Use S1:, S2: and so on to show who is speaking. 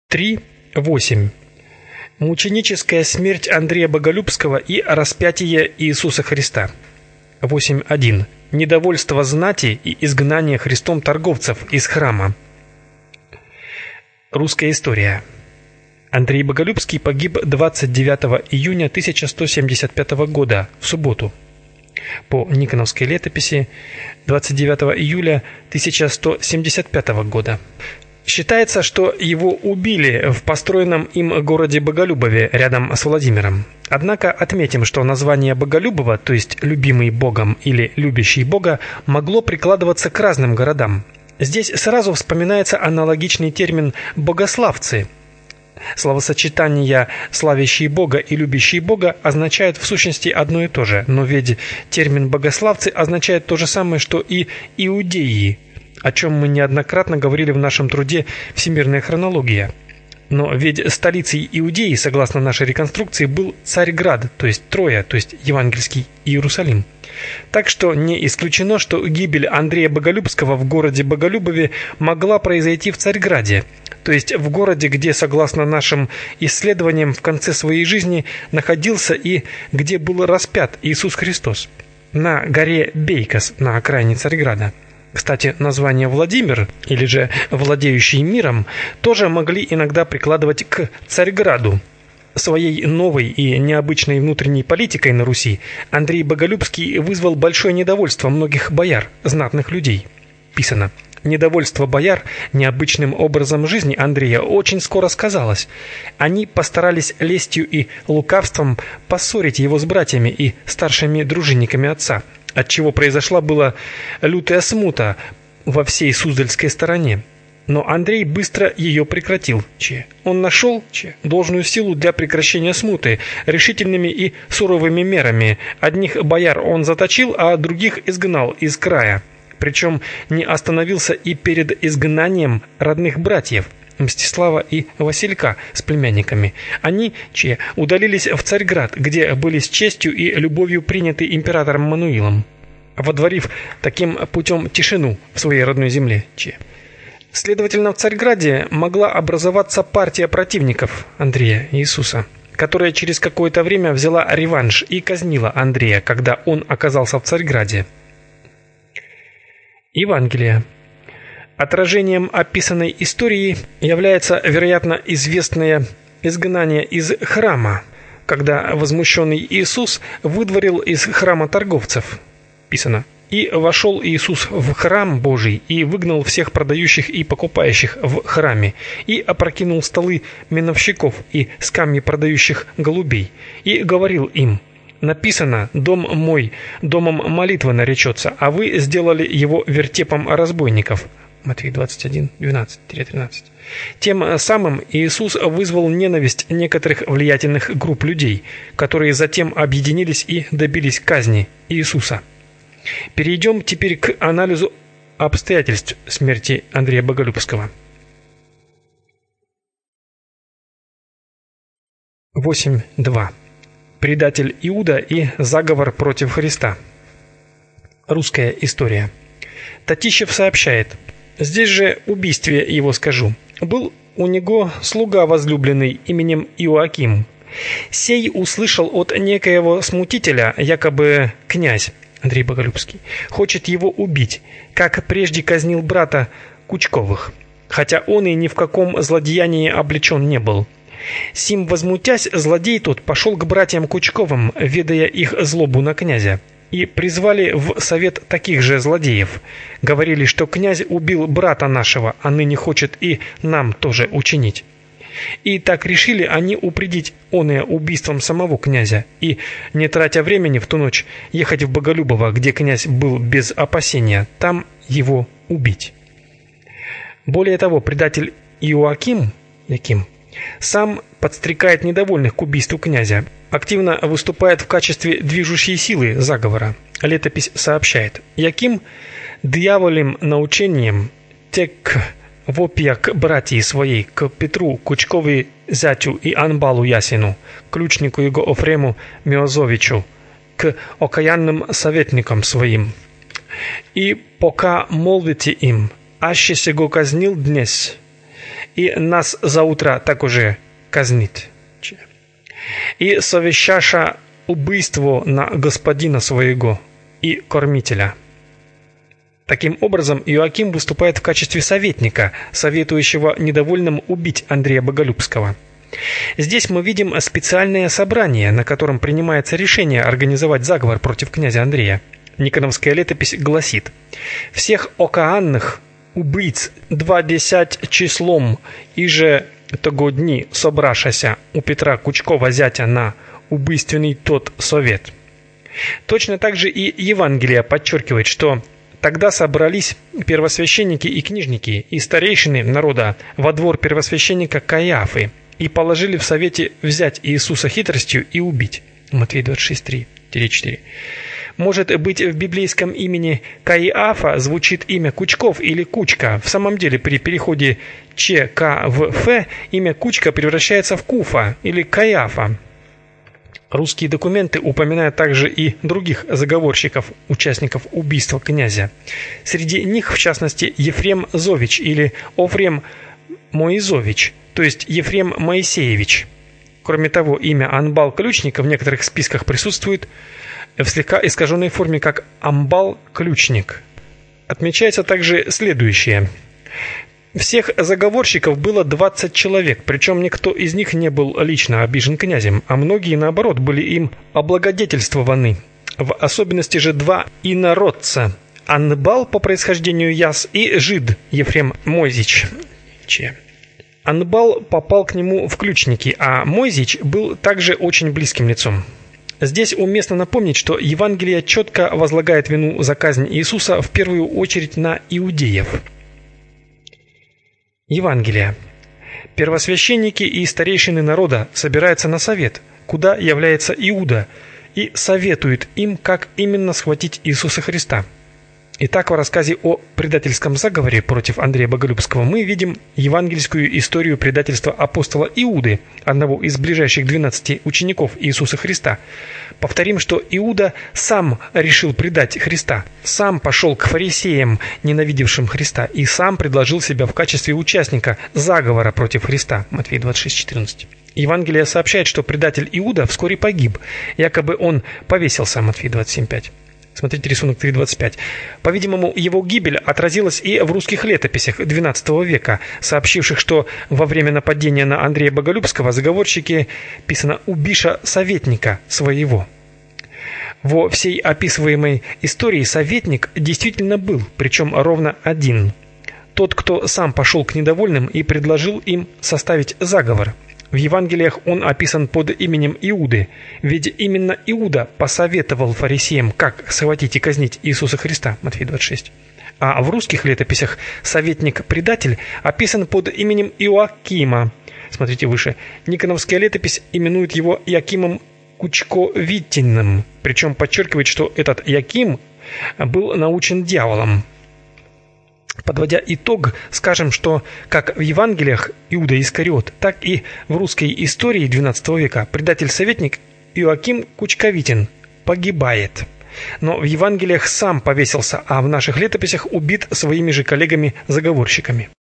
S1: 3.8. Мученическая смерть Андрея Боголюбского и распятие Иисуса Христа. 8.1. Недовольство знати и изгнание Христом торговцев из храма. Русская история. Андрей Боголюбский погиб 29 июня 1175 года, в субботу. По Никоновской летописи 29 июля 1175 года. Считается, что его убили в построенном им городе Боголюбове рядом с Владимиром. Однако отметим, что название Боголюбова, то есть «любимый Богом» или «любящий Бога», могло прикладываться к разным городам. Здесь сразу вспоминается аналогичный термин «богославцы». Словосочетания «славящий Бога» и «любящий Бога» означают в сущности одно и то же, но ведь термин «богославцы» означает то же самое, что и «иудеи», о чем мы неоднократно говорили в нашем труде «Всемирная хронология». Но ведь столицей Иудеи, согласно нашей реконструкции, был Царьград, то есть Троя, то есть евангельский Иерусалим. Так что не исключено, что гибель Андрея Боголюбского в городе Боголюбове могла произойти в Царьграде, то есть в городе, где, согласно нашим исследованиям, в конце своей жизни находился и где был распят Иисус Христос, на горе Бейкос на окраине Царьграда. Кстати, название Владимир, или же «владеющий миром», тоже могли иногда прикладывать к Царьграду. Своей новой и необычной внутренней политикой на Руси Андрей Боголюбский вызвал большое недовольство многих бояр, знатных людей. Писано: недовольство бояр необычным образом жизни Андрея очень скоро сказалось. Они постарались лестью и лукавством поссорить его с братьями и старшими дружинниками отца, отчего произошла была лютая смута во всей Суздальской стороне. Но Андрей быстро ее прекратил. Он нашел должную силу для прекращения смуты решительными и суровыми мерами. Одних бояр он заточил, а других изгнал из края. Причем не остановился и перед изгнанием родных братьев Мстислава и Василька с племянниками. Они удалились в Царьград, где были с честью и любовью приняты императором Мануилом, водворив таким путем тишину в своей родной земле. Следовательно, в Царьграде могла образоваться партия противников Андрея Иисуса, которая через какое-то время взяла реванш и казнила Андрея, когда он оказался в Царьграде. Евангелие. Отражением описанной истории является, вероятно, известное изгнание из храма, когда возмущенный Иисус выдворил из храма торговцев. Писано: «И вошел Иисус в храм Божий и выгнал всех продающих и покупающих в храме, и опрокинул столы миновщиков и скамьи продающих голубей, и говорил им: написано: дом мой домом молитвы наречется, а вы сделали его вертепом разбойников». Матфея 21:12-13. Тем самым Иисус вызвал ненависть некоторых влиятельных групп людей, которые затем объединились и добились казни Иисуса. Перейдем теперь к анализу обстоятельств смерти Андрея Боголюбского. 8.2. Предатель Иуда и заговор против Христа. Русская история. Татищев сообщает: «Здесь же убийстве его скажу. Был у него слуга возлюбленный именем Иоаким. Сей услышал от некоего смутителя, якобы князь Андрей Боголюбский хочет его убить, как прежде казнил брата Кучковых, хотя он и ни в каком злодеянии облечен не был. Сим возмутясь, злодей тот пошел к братьям Кучковым, ведая их злобу на князя, и призвали в совет таких же злодеев. Говорили, что князь убил брата нашего, а ныне хочет и нам тоже учинить. И так решили они упредить оное убийством самого князя и, не тратя времени в ту ночь, ехать в Боголюбово, где князь был без опасения, там его убить. Более того, предатель Иоаким сам подстрекает недовольных к убийству князя, активно выступает в качестве движущей силы заговора. Летопись сообщает: Яким дьяволем научением тек вопия к братьи своей, к Петру Кучкови зятю и Анбалу Ясину, ключнику его Офрему Миозовичу, к окаянным советникам своим. И пока молвите им, аще сего казнил днес, и нас заутра так уже казнит. И совещаша убийство на господина своего и кормителя». Таким образом, Иоаким выступает в качестве советника, советующего недовольным убить Андрея Боголюбского. Здесь мы видим специальное собрание, на котором принимается решение организовать заговор против князя Андрея. Никоновская летопись гласит: «Всех окаанных убийц 20 числом, иже того дни собрашася у Петра Кучкова зятя на убийственный тот совет». Точно так же и Евангелие подчеркивает, что тогда собрались первосвященники и книжники и старейшины народа во двор первосвященника Каиафы и положили в совете взять Иисуса хитростью и убить. Матфея 26:3-4. Может быть, в библейском имени Каиафа звучит имя Кучков или Кучка. В самом деле, при переходе ЧК в Ф имя Кучка превращается в Куфа или Каиафа. Русские документы упоминают также и других заговорщиков, участников убийства князя. Среди них, в частности, Ефрем Зович или Офрем Моизович, то есть Ефрем Моисеевич. Кроме того, имя Анбал Ключник в некоторых списках присутствует в слегка искаженной форме как Амбал Ключник. Отмечается также следующее. Всех заговорщиков было 20 человек, причем никто из них не был лично обижен князем, а многие, наоборот, были им облагодетельствованы. В особенности же 2 инородца – Анбал по происхождению Яс и Жид Ефрем Мойзич. Анбал попал к нему в ключники, а Мойзич был также очень близким лицом. Здесь уместно напомнить, что Евангелие четко возлагает вину за казнь Иисуса в первую очередь на иудеев. Евангелие. Первосвященники и старейшины народа собираются на совет, куда является Иуда, и советует им, как именно схватить Иисуса Христа. Итак, в рассказе о предательском заговоре против Андрея Боголюбского мы видим евангельскую историю предательства апостола Иуды, одного из ближайших 12 учеников Иисуса Христа. Повторим, что Иуда сам решил предать Христа, сам пошел к фарисеям, ненавидевшим Христа, и сам предложил себя в качестве участника заговора против Христа. Матфея 26:14. Евангелие сообщает, что предатель Иуда вскоре погиб, якобы он повесился. Матфея 27:5. Смотрите рисунок 3.25. По-видимому, его гибель отразилась и в русских летописях XII века, сообщивших, что во время нападения на Андрея Боголюбского заговорщики, писано, «убиша советника своего». Во всей описываемой истории советник действительно был, причем ровно один. Тот, кто сам пошел к недовольным и предложил им составить заговор. В Евангелиях он описан под именем Иуды, ведь именно Иуда посоветовал фарисеям, как схватить и казнить Иисуса Христа, Матфея 26. А в русских летописях советник-предатель описан под именем Иоакима. Смотрите выше. Никоновская летопись именует его Якимом Кучковитиным, причем подчеркивает, что этот Яким был научен дьяволом. Подводя итог, скажем, что как в Евангелиях Иуда Искариот, так и в русской истории XII века предатель-советник Иоаким Кучковитин погибает. Но в Евангелиях сам повесился, а в наших летописях убит своими же коллегами-заговорщиками.